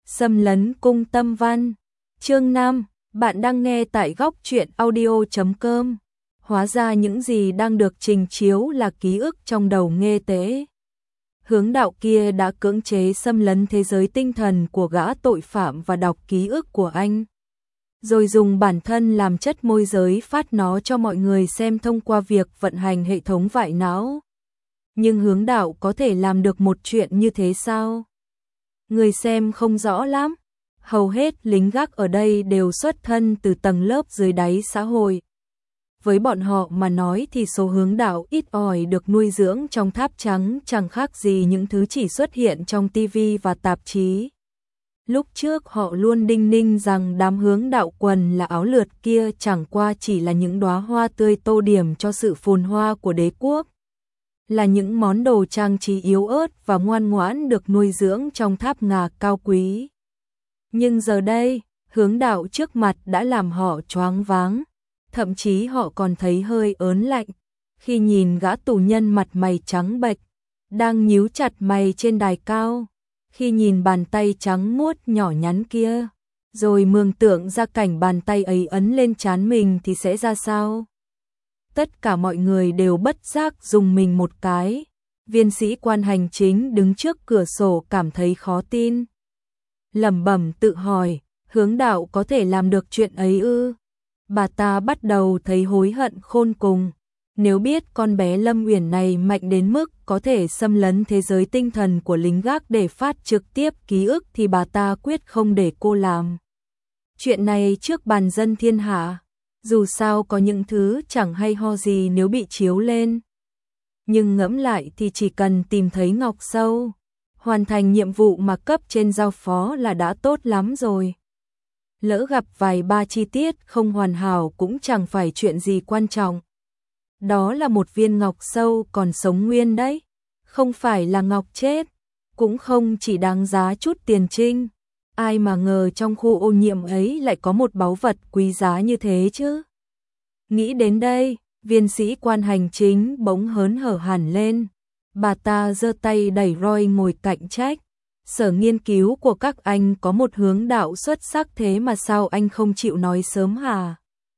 Xâm lấn cung Tâm Văn. Chương 5, bạn đang nghe tại góc truyện audio.com. Hóa ra những gì đang được trình chiếu là ký ức trong đầu Nghê Tế. Hướng đạo kia đã cưỡng chế xâm lấn thế giới tinh thần của gã tội phạm và đọc ký ức của anh. Rồi dùng bản thân làm chất môi giới phát nó cho mọi người xem thông qua việc vận hành hệ thống vải não. Nhưng hướng đạo có thể làm được một chuyện như thế sao? Người xem không rõ lắm. Hầu hết lính gác ở đây đều xuất thân từ tầng lớp dưới đáy xã hội. Với bọn họ mà nói thì số hướng đạo ít ỏi được nuôi dưỡng trong tháp trắng chẳng khác gì những thứ chỉ xuất hiện trong TV và tạp chí. Lúc trước họ luôn đinh ninh rằng đám hướng đạo quần là áo lượt kia chẳng qua chỉ là những đóa hoa tươi tô điểm cho sự phồn hoa của đế quốc. Là những món đồ trang trí yếu ớt và ngoan ngoãn được nuôi dưỡng trong tháp ngà cao quý. Nhưng giờ đây, hướng đạo trước mặt đã làm họ choáng váng. Thậm chí họ còn thấy hơi ớn lạnh khi nhìn gã tù nhân mặt mày trắng bệch đang nhíu chặt mày trên đài cao, khi nhìn bàn tay trắng muốt nhỏ nhắn kia, rồi mường tượng ra cảnh bàn tay ấy ấn lên trán mình thì sẽ ra sao. Tất cả mọi người đều bất giác dùng mình một cái. Viên sĩ quan hành chính đứng trước cửa sổ cảm thấy khó tin. Lẩm bẩm tự hỏi, hướng đạo có thể làm được chuyện ấy ư? Bà ta bắt đầu thấy hối hận khôn cùng. Nếu biết con bé Lâm Uyển này mạnh đến mức có thể xâm lấn thế giới tinh thần của lính gác để phát trực tiếp ký ức thì bà ta quyết không để cô làm chuyện này trước bàn dân thiên hạ. Dù sao có những thứ chẳng hay ho gì nếu bị chiếu lên. Nhưng ngẫm lại thì chỉ cần tìm thấy Ngọc Sâu, hoàn thành nhiệm vụ mà cấp trên giao phó là đã tốt lắm rồi. Lỡ gặp vài ba chi tiết không hoàn hảo cũng chẳng phải chuyện gì quan trọng. Đó là một viên ngọc sâu còn sống nguyên đấy, không phải là ngọc chết, cũng không chỉ đáng giá chút tiền trinh. Ai mà ngờ trong khu ô nhiễm ấy lại có một báu vật quý giá như thế chứ. Nghĩ đến đây, viên sĩ quan hành chính bỗng hớn hở hẳn lên. Bà ta giơ tay đẩy Roy ngồi cạnh trách. Sở nghiên cứu của các anh có một hướng đạo xuất sắc thế mà sao anh không chịu nói sớm hả?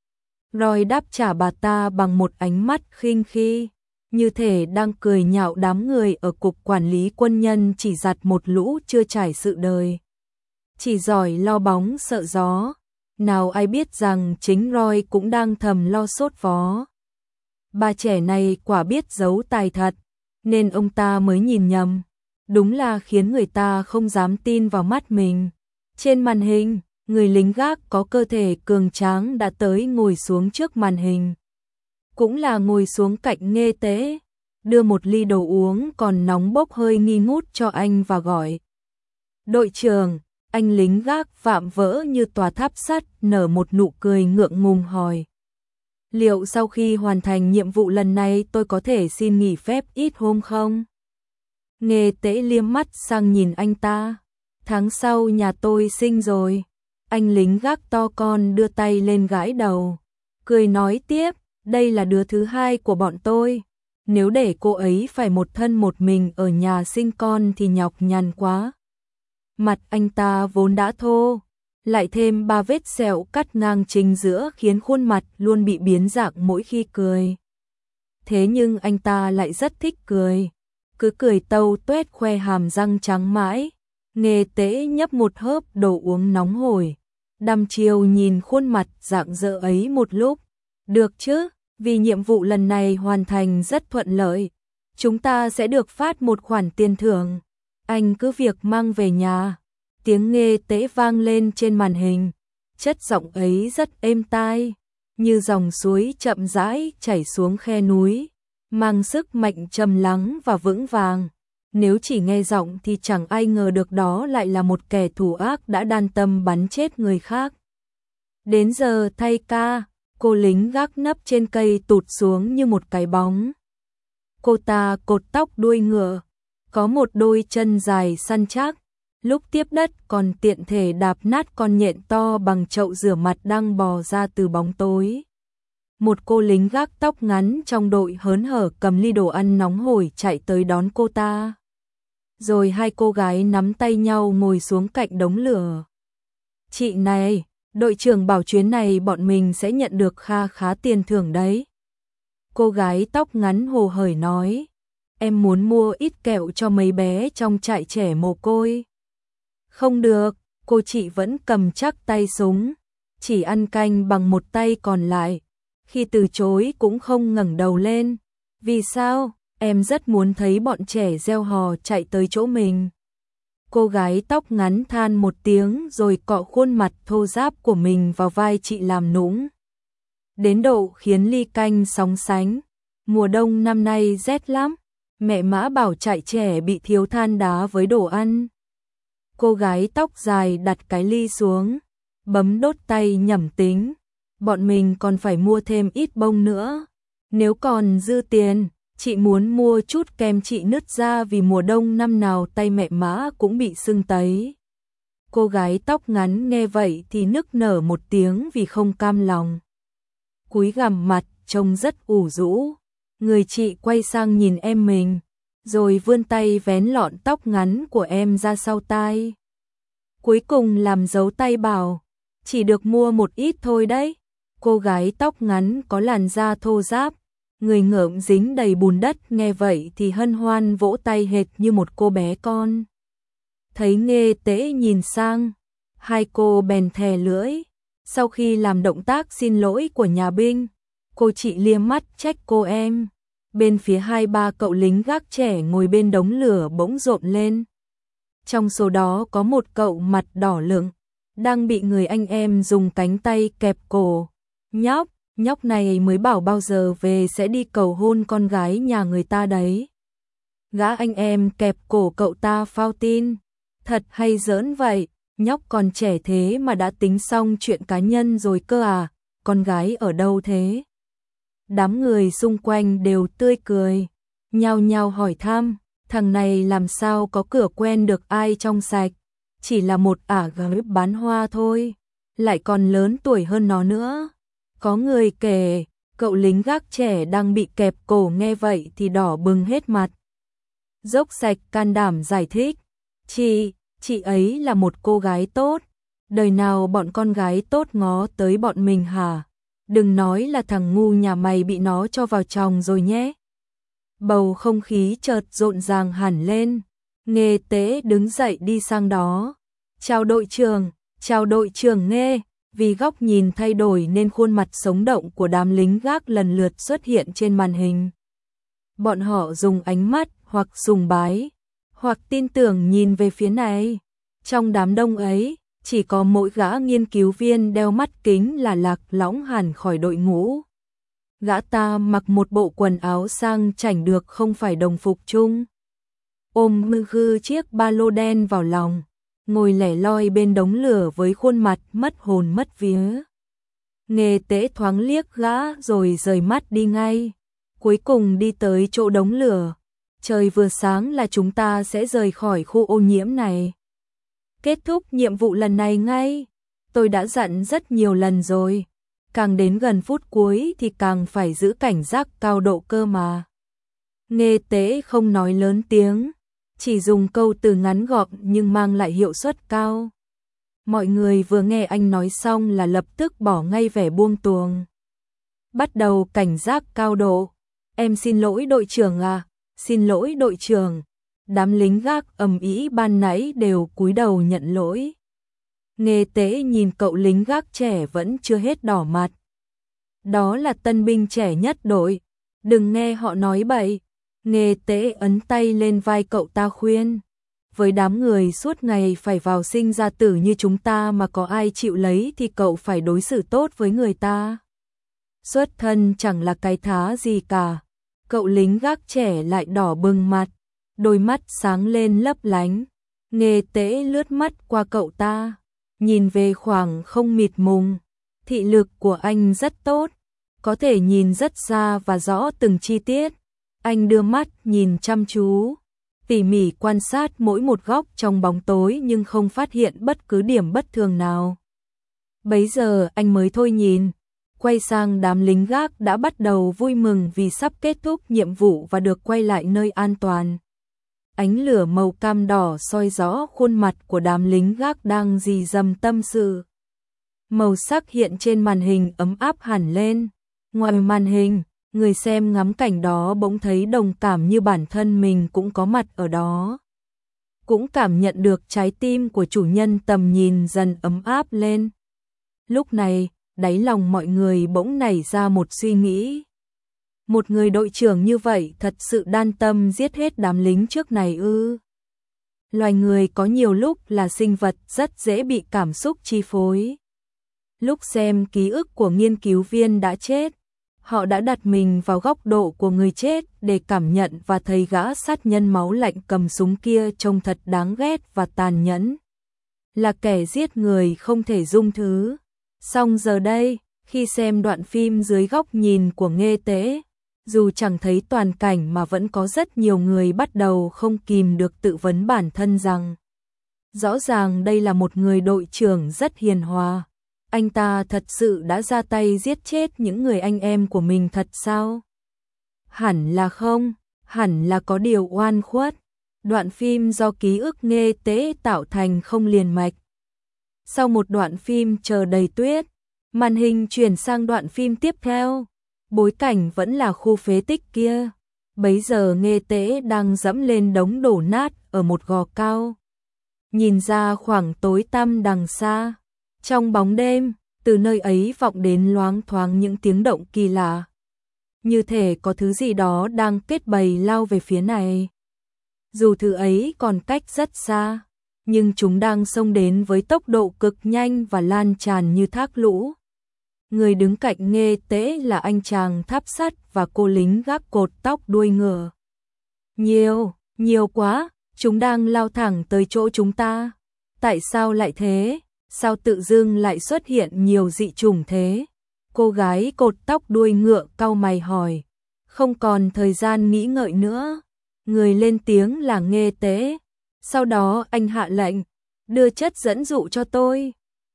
Roy đáp trả bà ta bằng một ánh mắt khinh khi, như thể đang cười nhạo đám người ở cục quản lý quân nhân chỉ giặt một lũ chưa trải sự đời. Chỉ giỏi lo bóng sợ gió, nào ai biết rằng chính Roy cũng đang thầm lo sốt vó. Bà trẻ này quả biết giấu tài thật, nên ông ta mới nhìn nhầm. Đúng là khiến người ta không dám tin vào mắt mình. Trên màn hình, người lính gác có cơ thể cường tráng đã tới ngồi xuống trước màn hình. Cũng là ngồi xuống cạnh Nghê Tế, đưa một ly đồ uống còn nóng bốc hơi nghi ngút cho anh và gọi. Đội trưởng, anh lính gác vạm vỡ như tòa tháp sắt nở một nụ cười ngượng ngùng hỏi. Liệu sau khi hoàn thành nhiệm vụ lần này tôi có thể xin nghỉ phép ít hôm không? Nghê Tế liếc mắt sang nhìn anh ta. Tháng sau nhà tôi sinh rồi. Anh lính gác to con đưa tay lên gãi đầu. Cười nói tiếp, đây là đứa thứ hai của bọn tôi. Nếu để cô ấy phải một thân một mình ở nhà sinh con thì nhọc nhằn quá. Mặt anh ta vốn đã thô, lại thêm 3 vết sẹo cắt ngang chính giữa khiến khuôn mặt luôn bị biến dạng mỗi khi cười. Thế nhưng anh ta lại rất thích cười. Cứ cười tâu tuét khoe hàm răng trắng mãi. Nghê Tế nhấp một hớp đồ uống nóng hổi, đăm chiêu nhìn khuôn mặt rạng rỡ ấy một lúc. Được chứ, vì nhiệm vụ lần này hoàn thành rất thuận lợi, chúng ta sẽ được phát một khoản tiền thưởng. Anh cứ việc mang về nhà. Tiếng Nghê Tế vang lên trên màn hình. Chất giọng ấy rất êm tai, như dòng suối chậm rãi chảy xuống khe núi, mang sức mạnh trầm lắng và vững vàng. Nếu chỉ nghe giọng thì chẳng ai ngờ được đó lại là một kẻ thù ác đã đan tâm bắn chết người khác. Đến giờ thay ca, cô lính gác nấp trên cây tụt xuống như một cái bóng. Cô ta cột tóc đuôi ngựa, có một đôi chân dài săn chắc, lúc tiếp đất còn tiện thể đạp nát con nhện to bằng chậu rửa mặt đang bò ra từ bóng tối. Một cô lính gác tóc ngắn trong đội hớn hở cầm ly đồ ăn nóng hổi chạy tới đón cô ta. Rồi hai cô gái nắm tay nhau ngồi xuống cạnh đống lửa. Chị này, đội trưởng bảo chuyến này bọn mình sẽ nhận được kha khá tiền thưởng đấy. Cô gái tóc ngắn hồ hởi nói, em muốn mua ít kẹo cho mấy bé trong trại trẻ mồ côi. Không được, cô chị vẫn cầm chắc tay súng, chỉ ăn canh bằng một tay còn lại. Khi từ chối cũng không ngẩng đầu lên. Vì sao? Em rất muốn thấy bọn trẻ reo hò chạy tới chỗ mình. Cô gái tóc ngắn than một tiếng rồi cọ khuôn mặt thô ráp của mình vào vai chị làm nũng. Đến độ khiến ly canh sóng sánh. Mùa đông năm nay rét lắm. Mẹ Mã bảo trại trẻ bị thiếu than đá với đồ ăn. Cô gái tóc dài đặt cái ly xuống, bấm đốt tay nhẩm tính. Bọn mình còn phải mua thêm ít bông nữa. Nếu còn dư tiền, chị muốn mua chút kem trị nứt ra vì mùa đông năm nào tay mẹ Mã cũng bị sưng tấy. Cô gái tóc ngắn nghe vậy thì nức nở một tiếng vì không cam lòng. Cúi gằm mặt trông rất ủ rũ. Người chị quay sang nhìn em mình, rồi vươn tay vén lọn tóc ngắn của em ra sau tai. Cuối cùng làm dấu tay bảo, chỉ được mua một ít thôi đấy. Cô gái tóc ngắn có làn da thô ráp, người ngợm dính đầy bùn đất nghe vậy thì hân hoan vỗ tay hệt như một cô bé con. Thấy Nghê Tế nhìn sang, hai cô bèn thè lưỡi. Sau khi làm động tác xin lỗi của nhà binh, cô chị liếc mắt trách cô em. Bên phía hai ba cậu lính gác trẻ ngồi bên đống lửa bỗng rộn lên. Trong số đó có một cậu mặt đỏ lựng, đang bị người anh em dùng cánh tay kẹp cổ. Nhóc này mới bảo bao giờ về sẽ đi cầu hôn con gái nhà người ta đấy. Gã anh em kẹp cổ cậu ta phao tin. Thật hay giỡn vậy, nhóc còn trẻ thế mà đã tính xong chuyện cá nhân rồi cơ à, con gái ở đâu thế? Đám người xung quanh đều tươi cười, nhao nhao hỏi thăm, thằng này làm sao có cửa quen được ai trong sạch, chỉ là một ả gái bán hoa thôi, lại còn lớn tuổi hơn nó nữa. Có người kể, cậu lính gác trẻ đang bị kẹp cổ nghe vậy thì đỏ bừng hết mặt. Dốc sạch can đảm giải thích, chị ấy là một cô gái tốt, đời nào bọn con gái tốt ngó tới bọn mình hả? Đừng nói là thằng ngu nhà mày bị nó cho vào chồng rồi nhé. Bầu không khí chợt rộn ràng hẳn lên. Nghê Tế đứng dậy đi sang đó. Chào đội trưởng Nghê. Vì góc nhìn thay đổi nên khuôn mặt sống động của đám lính gác lần lượt xuất hiện trên màn hình. Bọn họ dùng ánh mắt hoặc sùng bái, hoặc tin tưởng nhìn về phía này. Trong đám đông ấy, chỉ có mỗi gã nghiên cứu viên đeo mắt kính là lạc lõng hẳn khỏi đội ngũ. Gã ta mặc một bộ quần áo sang chảnh được không phải đồng phục chung. Ôm chiếc ba lô đen vào lòng, ngồi lẻ loi bên đống lửa với khuôn mặt mất hồn mất vía. Nghê Tế thoáng liếc gã rồi rời mắt đi ngay. Cuối cùng đi tới chỗ đống lửa. Trời vừa sáng là chúng ta sẽ rời khỏi khu ô nhiễm này. Kết thúc nhiệm vụ lần này ngay. Tôi đã dặn rất nhiều lần rồi. Càng đến gần phút cuối thì càng phải giữ cảnh giác cao độ cơ mà. Nghê Tế không nói lớn tiếng, chỉ dùng câu từ ngắn gọn nhưng mang lại hiệu suất cao. Mọi người vừa nghe anh nói xong là lập tức bỏ ngay vẻ buông tuồng. Bắt đầu cảnh giác cao độ. Em xin lỗi đội trưởng à, xin lỗi đội trưởng. Đám lính gác ầm ĩ ban nãy đều cúi đầu nhận lỗi. Nghê Tế nhìn cậu lính gác trẻ vẫn chưa hết đỏ mặt. Đó là tân binh trẻ nhất đội, đừng nghe họ nói bậy. Nghê Tế ấn tay lên vai cậu ta khuyên. Với đám người suốt ngày phải vào sinh ra tử như chúng ta mà có ai chịu lấy thì cậu phải đối xử tốt với người ta. Xuất thân chẳng là cái thá gì cả. Cậu lính gác trẻ lại đỏ bừng mặt, đôi mắt sáng lên lấp lánh. Nghê Tế lướt mắt qua cậu ta, nhìn về khoảng không mịt mùng. Thị lực của anh rất tốt, có thể nhìn rất xa và rõ từng chi tiết. Anh đưa mắt nhìn chăm chú, tỉ mỉ quan sát mỗi một góc trong bóng tối nhưng không phát hiện bất cứ điểm bất thường nào. Bấy giờ anh mới thôi nhìn, quay sang đám lính gác đã bắt đầu vui mừng vì sắp kết thúc nhiệm vụ và được quay lại nơi an toàn. ánh lửa màu cam đỏ soi rõ khuôn mặt của đám lính gác đang rì rầm tâm sự. Màu sắc hiện trên màn hình ấm áp hẳn lên. Ngoài màn hình, người xem ngắm cảnh đó bỗng thấy đồng cảm như bản thân mình cũng có mặt ở đó. Cũng cảm nhận được trái tim của chủ nhân tầm nhìn dần ấm áp lên. Lúc này, đáy lòng mọi người bỗng nảy ra một suy nghĩ. Một người đội trưởng như vậy thật sự đan tâm giết hết đám lính trước này ư? Loài người có nhiều lúc là sinh vật rất dễ bị cảm xúc chi phối. Lúc xem ký ức của nghiên cứu viên đã chết, họ đã đặt mình vào góc độ của người chết để cảm nhận và thấy gã sát nhân máu lạnh cầm súng kia trông thật đáng ghét và tàn nhẫn. Là kẻ giết người không thể dung thứ. Song giờ đây, khi xem đoạn phim dưới góc nhìn của Nghê Tế, dù chẳng thấy toàn cảnh mà vẫn có rất nhiều người bắt đầu không kìm được tự vấn bản thân rằng rõ ràng đây là một người đội trưởng rất hiền hòa. Anh ta thật sự đã ra tay giết chết những người anh em của mình thật sao? Hẳn là không, hẳn là có điều oan khuất. Đoạn phim do ký ức Nghê Tế tạo thành không liền mạch. Sau một đoạn phim chờ đầy tuyết, màn hình chuyển sang đoạn phim tiếp theo. Bối cảnh vẫn là khu phế tích kia. Bấy giờ Nghê Tế đang dẫm lên đống đổ nát ở một gò cao. Nhìn ra khoảng tối tăm đằng xa. Trong bóng đêm, từ nơi ấy vọng đến loáng thoáng những tiếng động kỳ lạ. Như thể có thứ gì đó đang kết bầy lao về phía này. Dù thứ ấy còn cách rất xa, nhưng chúng đang xông đến với tốc độ cực nhanh và lan tràn như thác lũ. Người đứng cạnh Nghê Tế là anh chàng tháp sắt và cô lính gác cột tóc đuôi ngựa. Nhiều quá, chúng đang lao thẳng tới chỗ chúng ta. Tại sao lại thế? Sao tự dưng lại xuất hiện nhiều dị chủng thế? Cô gái cột tóc đuôi ngựa cau mày hỏi. Không còn thời gian nghĩ ngợi nữa. Người lên tiếng là Nghê Tế. Sau đó anh hạ lệnh, đưa chất dẫn dụ cho tôi.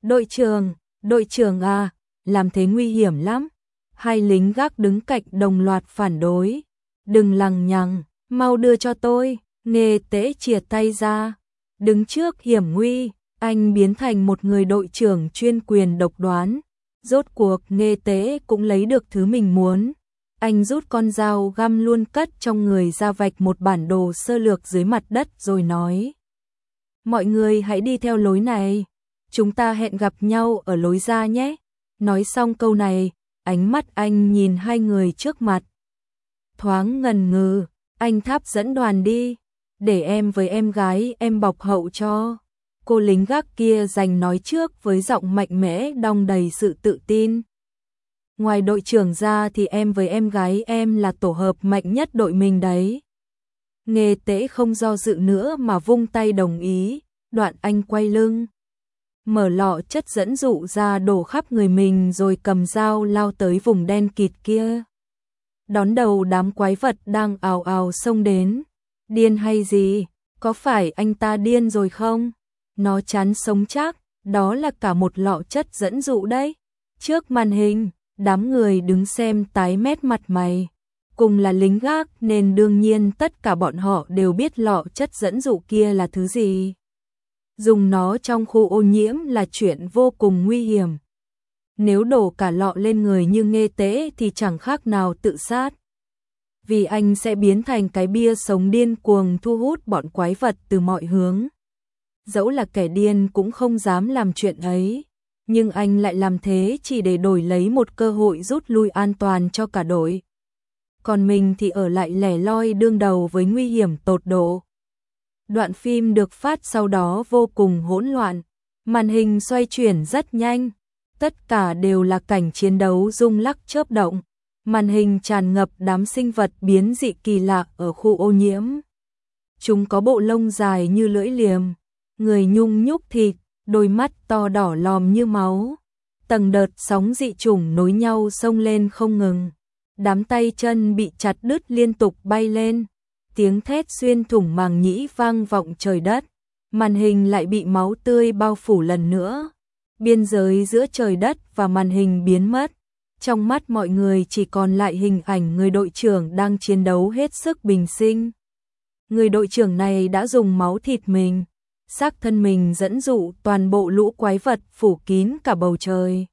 Đội trưởng à, làm thế nguy hiểm lắm. Hai lính gác đứng cạnh đồng loạt phản đối. Đừng lằng nhằng, mau đưa cho tôi. Nghê Tế chìa tay ra. Đứng trước hiểm nguy, anh biến thành một người đội trưởng chuyên quyền độc đoán. Rốt cuộc Nghê Tế cũng lấy được thứ mình muốn. Anh rút con dao găm luôn cất trong người ra vạch một bản đồ sơ lược dưới mặt đất rồi nói. Mọi người hãy đi theo lối này. Chúng ta hẹn gặp nhau ở lối ra nhé. Nói xong câu này, ánh mắt anh nhìn hai người trước mặt. Thoáng ngần ngừ, anh tháp dẫn đoàn đi. Để em với em gái em bọc hậu cho. Cô lính gác kia giành nói trước với giọng mạnh mẽ đong đầy sự tự tin. Ngoài đội trưởng ra thì em với em gái em là tổ hợp mạnh nhất đội mình đấy. Nghê Tế không do dự nữa mà vung tay đồng ý. Đoạn anh quay lưng, mở lọ chất dẫn dụ ra đổ khắp người mình rồi cầm dao lao tới vùng đen kịt kia. Đón đầu đám quái vật đang ào ào xông đến. Điên hay gì? Có phải anh ta điên rồi không? Nó chán sống chắc, đó là cả một lọ chất dẫn dụ đấy. Trước màn hình, đám người đứng xem tái mét mặt mày. Cùng là lính gác nên đương nhiên tất cả bọn họ đều biết lọ chất dẫn dụ kia là thứ gì. Dùng nó trong khu ô nhiễm là chuyện vô cùng nguy hiểm. Nếu đổ cả lọ lên người như Nghê Tế thì chẳng khác nào tự sát. Vì anh sẽ biến thành cái bia sống điên cuồng thu hút bọn quái vật từ mọi hướng. Dẫu là kẻ điên cũng không dám làm chuyện ấy. Nhưng anh lại làm thế chỉ để đổi lấy một cơ hội rút lui an toàn cho cả đội. Còn mình thì ở lại lẻ loi đương đầu với nguy hiểm tột độ. Đoạn phim được phát sau đó vô cùng hỗn loạn. Màn hình xoay chuyển rất nhanh. Tất cả đều là cảnh chiến đấu rung lắc chớp động. Màn hình tràn ngập đám sinh vật biến dị kỳ lạ ở khu ô nhiễm. Chúng có bộ lông dài như lưỡi liềm, người nhung nhúc thịt, đôi mắt to đỏ lòm như máu. Tầng đợt sóng dị chủng nối nhau xông lên không ngừng. Đám tay chân bị chặt đứt liên tục bay lên. Tiếng thét xuyên thủng màng nhĩ vang vọng trời đất. Màn hình lại bị máu tươi bao phủ lần nữa. Biên giới giữa trời đất và màn hình biến mất. Trong mắt mọi người chỉ còn lại hình ảnh người đội trưởng đang chiến đấu hết sức bình sinh. Người đội trưởng này đã dùng máu thịt mình, xác thân mình dẫn dụ toàn bộ lũ quái vật phủ kín cả bầu trời.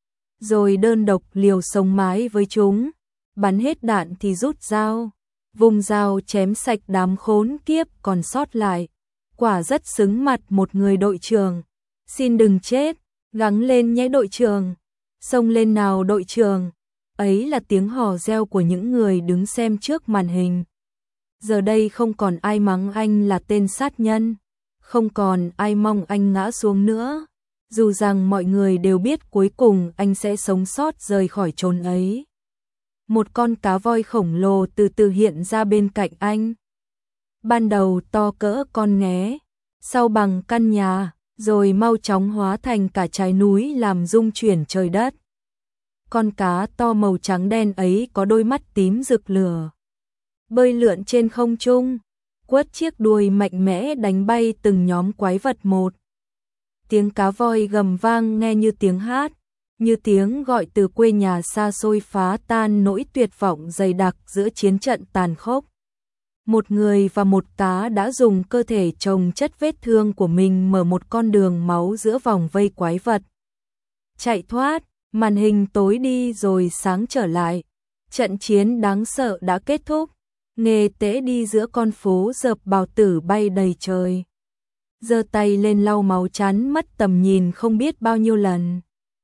Rồi đơn độc liều sống mái với chúng, bắn hết đạn thì rút dao, vùng dao chém sạch đám khốn kiếp còn sót lại. Quả rất xứng mặt một người đội trưởng. Xin đừng chết, gắng lên nhé đội trưởng, xông lên nào đội trưởng. Ấy là tiếng hò reo của những người đứng xem trước màn hình. Giờ đây không còn ai mắng anh là tên sát nhân, không còn ai mong anh ngã xuống nữa, dù rằng mọi người đều biết cuối cùng anh sẽ sống sót rời khỏi chốn ấy. Một con cá voi khổng lồ từ từ hiện ra bên cạnh anh. Ban đầu to cỡ con nghé, sau bằng căn nhà, rồi mau chóng hóa thành cả trái núi làm rung chuyển trời đất. Con cá to màu trắng đen ấy có đôi mắt tím rực lửa, bơi lượn trên không trung, quất chiếc đuôi mạnh mẽ đánh bay từng nhóm quái vật một. Tiếng cá voi gầm vang nghe như tiếng hát, như tiếng gọi từ quê nhà xa xôi phá tan nỗi tuyệt vọng dày đặc giữa chiến trận tàn khốc. Một người và một cá đã dùng cơ thể chồng chất vết thương của mình mở một con đường máu giữa vòng vây quái vật. Chạy thoát, màn hình tối đi rồi sáng trở lại. Trận chiến đáng sợ đã kết thúc. Nghê Tế đi giữa con phố dợp bào tử bay đầy trời, giơ tay lên lau máu chán mất tầm nhìn không biết bao nhiêu lần.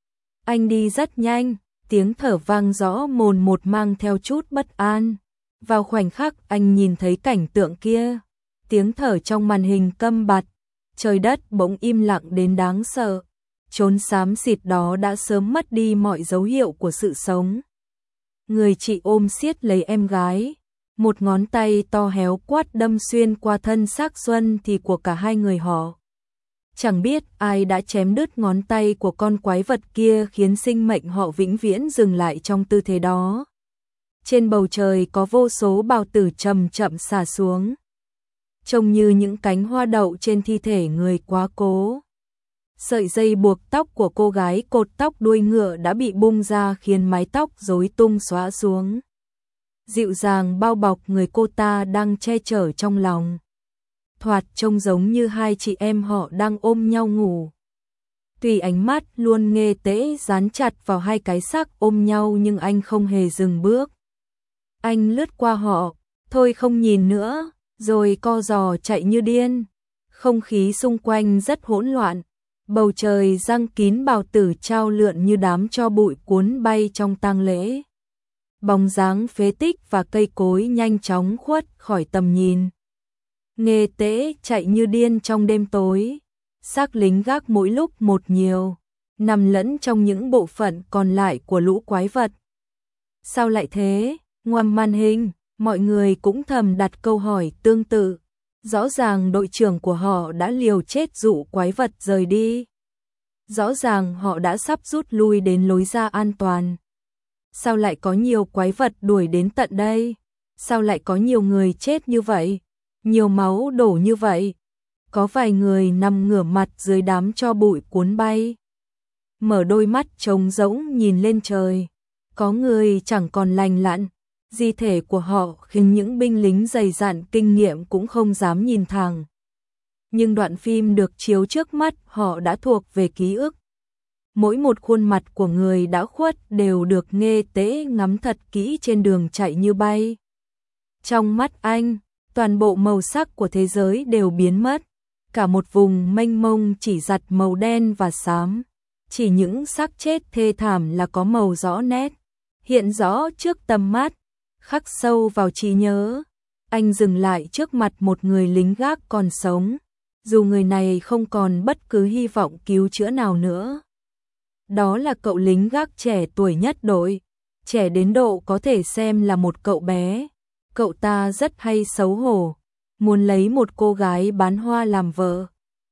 Anh đi rất nhanh, tiếng thở vang rõ mồn một mang theo chút bất an. Vào khoảnh khắc anh nhìn thấy cảnh tượng kia, tiếng thở trong màn hình câm bặt, trời đất bỗng im lặng đến đáng sợ. Chốn xám xịt đó đã sớm mất đi mọi dấu hiệu của sự sống. Người chị ôm siết lấy em gái, một ngón tay to héo quát đâm xuyên qua thân xác Xuân thì của cả hai người họ. Chẳng biết ai đã chém đứt ngón tay của con quái vật kia khiến sinh mệnh họ vĩnh viễn dừng lại trong tư thế đó. Trên bầu trời có vô số bào tử chậm chậm xả xuống, trông như những cánh hoa đậu trên thi thể người quá cố. Sợi dây buộc tóc của cô gái cột tóc đuôi ngựa đã bị bung ra khiến mái tóc rối tung xõa xuống. Dịu dàng bao bọc người cô ta đang che chở trong lòng. Thoạt trông giống như hai chị em họ đang ôm nhau ngủ. Tuy ánh mắt luôn Nghê Tế dán chặt vào hai cái xác ôm nhau nhưng anh không hề dừng bước. Anh lướt qua họ, thôi không nhìn nữa, rồi co giò chạy như điên. Không khí xung quanh rất hỗn loạn, bầu trời giăng kín bào tử trao lượn như đám tro bụi cuốn bay trong tang lễ. Bóng dáng phế tích và cây cối nhanh chóng khuất khỏi tầm nhìn. Nghê Tế chạy như điên trong đêm tối, xác lính gác mỗi lúc một nhiều, nằm lẫn trong những bộ phận còn lại của lũ quái vật. Sao lại thế? Ngoằm màn hình, mọi người cũng thầm đặt câu hỏi tương tự. Rõ ràng đội trưởng của họ đã liều chết dụ quái vật rời đi. Rõ ràng họ đã sắp rút lui đến lối ra an toàn. Sao lại có nhiều quái vật đuổi đến tận đây? Sao lại có nhiều người chết như vậy? Nhiều máu đổ như vậy? Có vài người nằm ngửa mặt dưới đám tro bụi cuốn bay, mở đôi mắt trống rỗng nhìn lên trời. Có người chẳng còn lành lặn, di thể của họ khiến những binh lính dày dặn kinh nghiệm cũng không dám nhìn thẳng. Nhưng đoạn phim được chiếu trước mắt họ đã thuộc về ký ức. Mỗi một khuôn mặt của người đã khuất đều được Nghê Tế ngắm thật kỹ trên đường chạy như bay. Trong mắt anh, toàn bộ màu sắc của thế giới đều biến mất. Cả một vùng mênh mông chỉ giặt màu đen và xám. Chỉ những xác chết thê thảm là có màu rõ nét, hiện rõ trước tầm mắt, khắc sâu vào trí nhớ. Anh dừng lại trước mặt một người lính gác còn sống, dù người này không còn bất cứ hy vọng cứu chữa nào nữa. Đó là cậu lính gác trẻ tuổi nhất đội, trẻ đến độ có thể xem là một cậu bé. Cậu ta rất hay xấu hổ, muốn lấy một cô gái bán hoa làm vợ.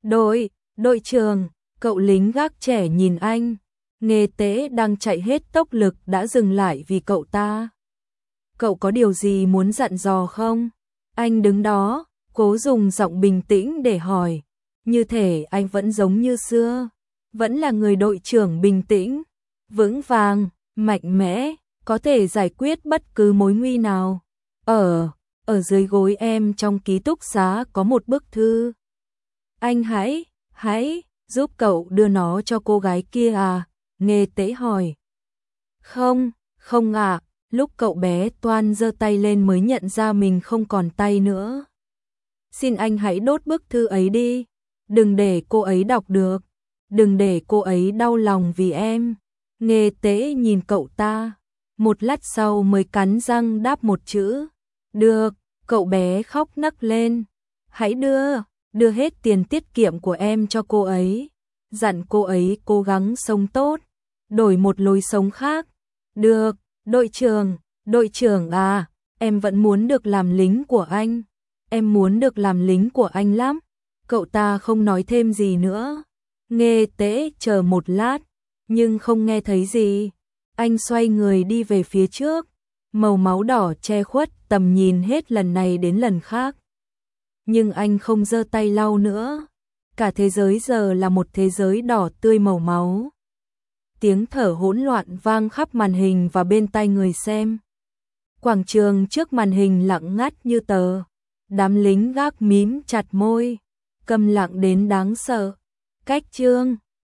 Đội trưởng, cậu lính gác trẻ nhìn anh. Nghê Tế đang chạy hết tốc lực đã dừng lại vì cậu ta. Cậu có điều gì muốn dặn dò không? Anh đứng đó, cố dùng giọng bình tĩnh để hỏi. Như thể anh vẫn giống như xưa, vẫn là người đội trưởng bình tĩnh, vững vàng, mạnh mẽ, có thể giải quyết bất cứ mối nguy nào. ở dưới gối em trong ký túc xá có một bức thư. Anh hãy giúp cậu đưa nó cho cô gái kia à? Nghê Tế hỏi. Không ạ. Lúc cậu bé toan giơ tay lên mới nhận ra mình không còn tay nữa. Xin anh hãy đốt bức thư ấy đi. Đừng để cô ấy đọc được. Đừng để cô ấy đau lòng vì em. Nghê Tế nhìn cậu ta. Một lát sau mới cắn răng đáp một chữ. Được. Cậu bé khóc nấc lên. Hãy đưa hết tiền tiết kiệm của em cho cô ấy. Dặn cô ấy cố gắng sống tốt. Đổi một lối sống khác. Được. Đội trưởng à, em vẫn muốn được làm lính của anh. Em muốn được làm lính của anh lắm. Cậu ta không nói thêm gì nữa. Nghê Tế chờ một lát, nhưng không nghe thấy gì. Anh xoay người đi về phía trước. Màu máu đỏ che khuất tầm nhìn hết lần này đến lần khác. Nhưng anh không giơ tay lau nữa. Cả thế giới giờ là một thế giới đỏ tươi màu máu. Tiếng thở hỗn loạn vang khắp màn hình và bên tai người xem. Quảng trường trước màn hình lặng ngắt như tờ. Đám lính gác mím chặt môi, câm lặng đến đáng sợ. Cách chương